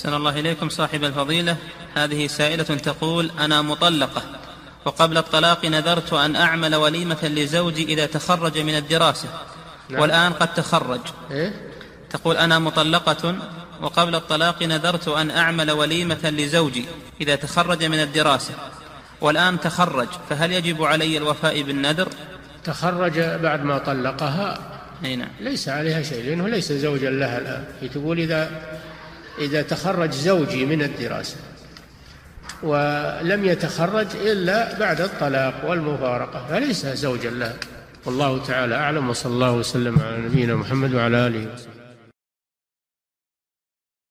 أحسن الله إليكم صاحب الفضيلة. هذه سائلة تقول: أنا مطلقة وقبل الطلاق نذرت أن أعمل وليمة لزوجي إذا تخرج من الدراسة. نعم. والآن قد تخرج. تقول: أنا مطلقة وقبل الطلاق نذرت أن أعمل وليمة لزوجي إذا تخرج من الدراسة والآن تخرج، فهل يجب علي الوفاء بالنذر؟ تخرج بعد ما طلقها؟ نعم. ليس عليها شيء، لأنه ليس زوجا لها الآن. هي تقول إذا تخرج زوجي من الدراسة، ولم يتخرج إلا بعد الطلاق والمفارقة، فليس زوجا لها. والله تعالى أعلم، وصلى الله وسلم على نبينا محمد وعلى آله وسلم.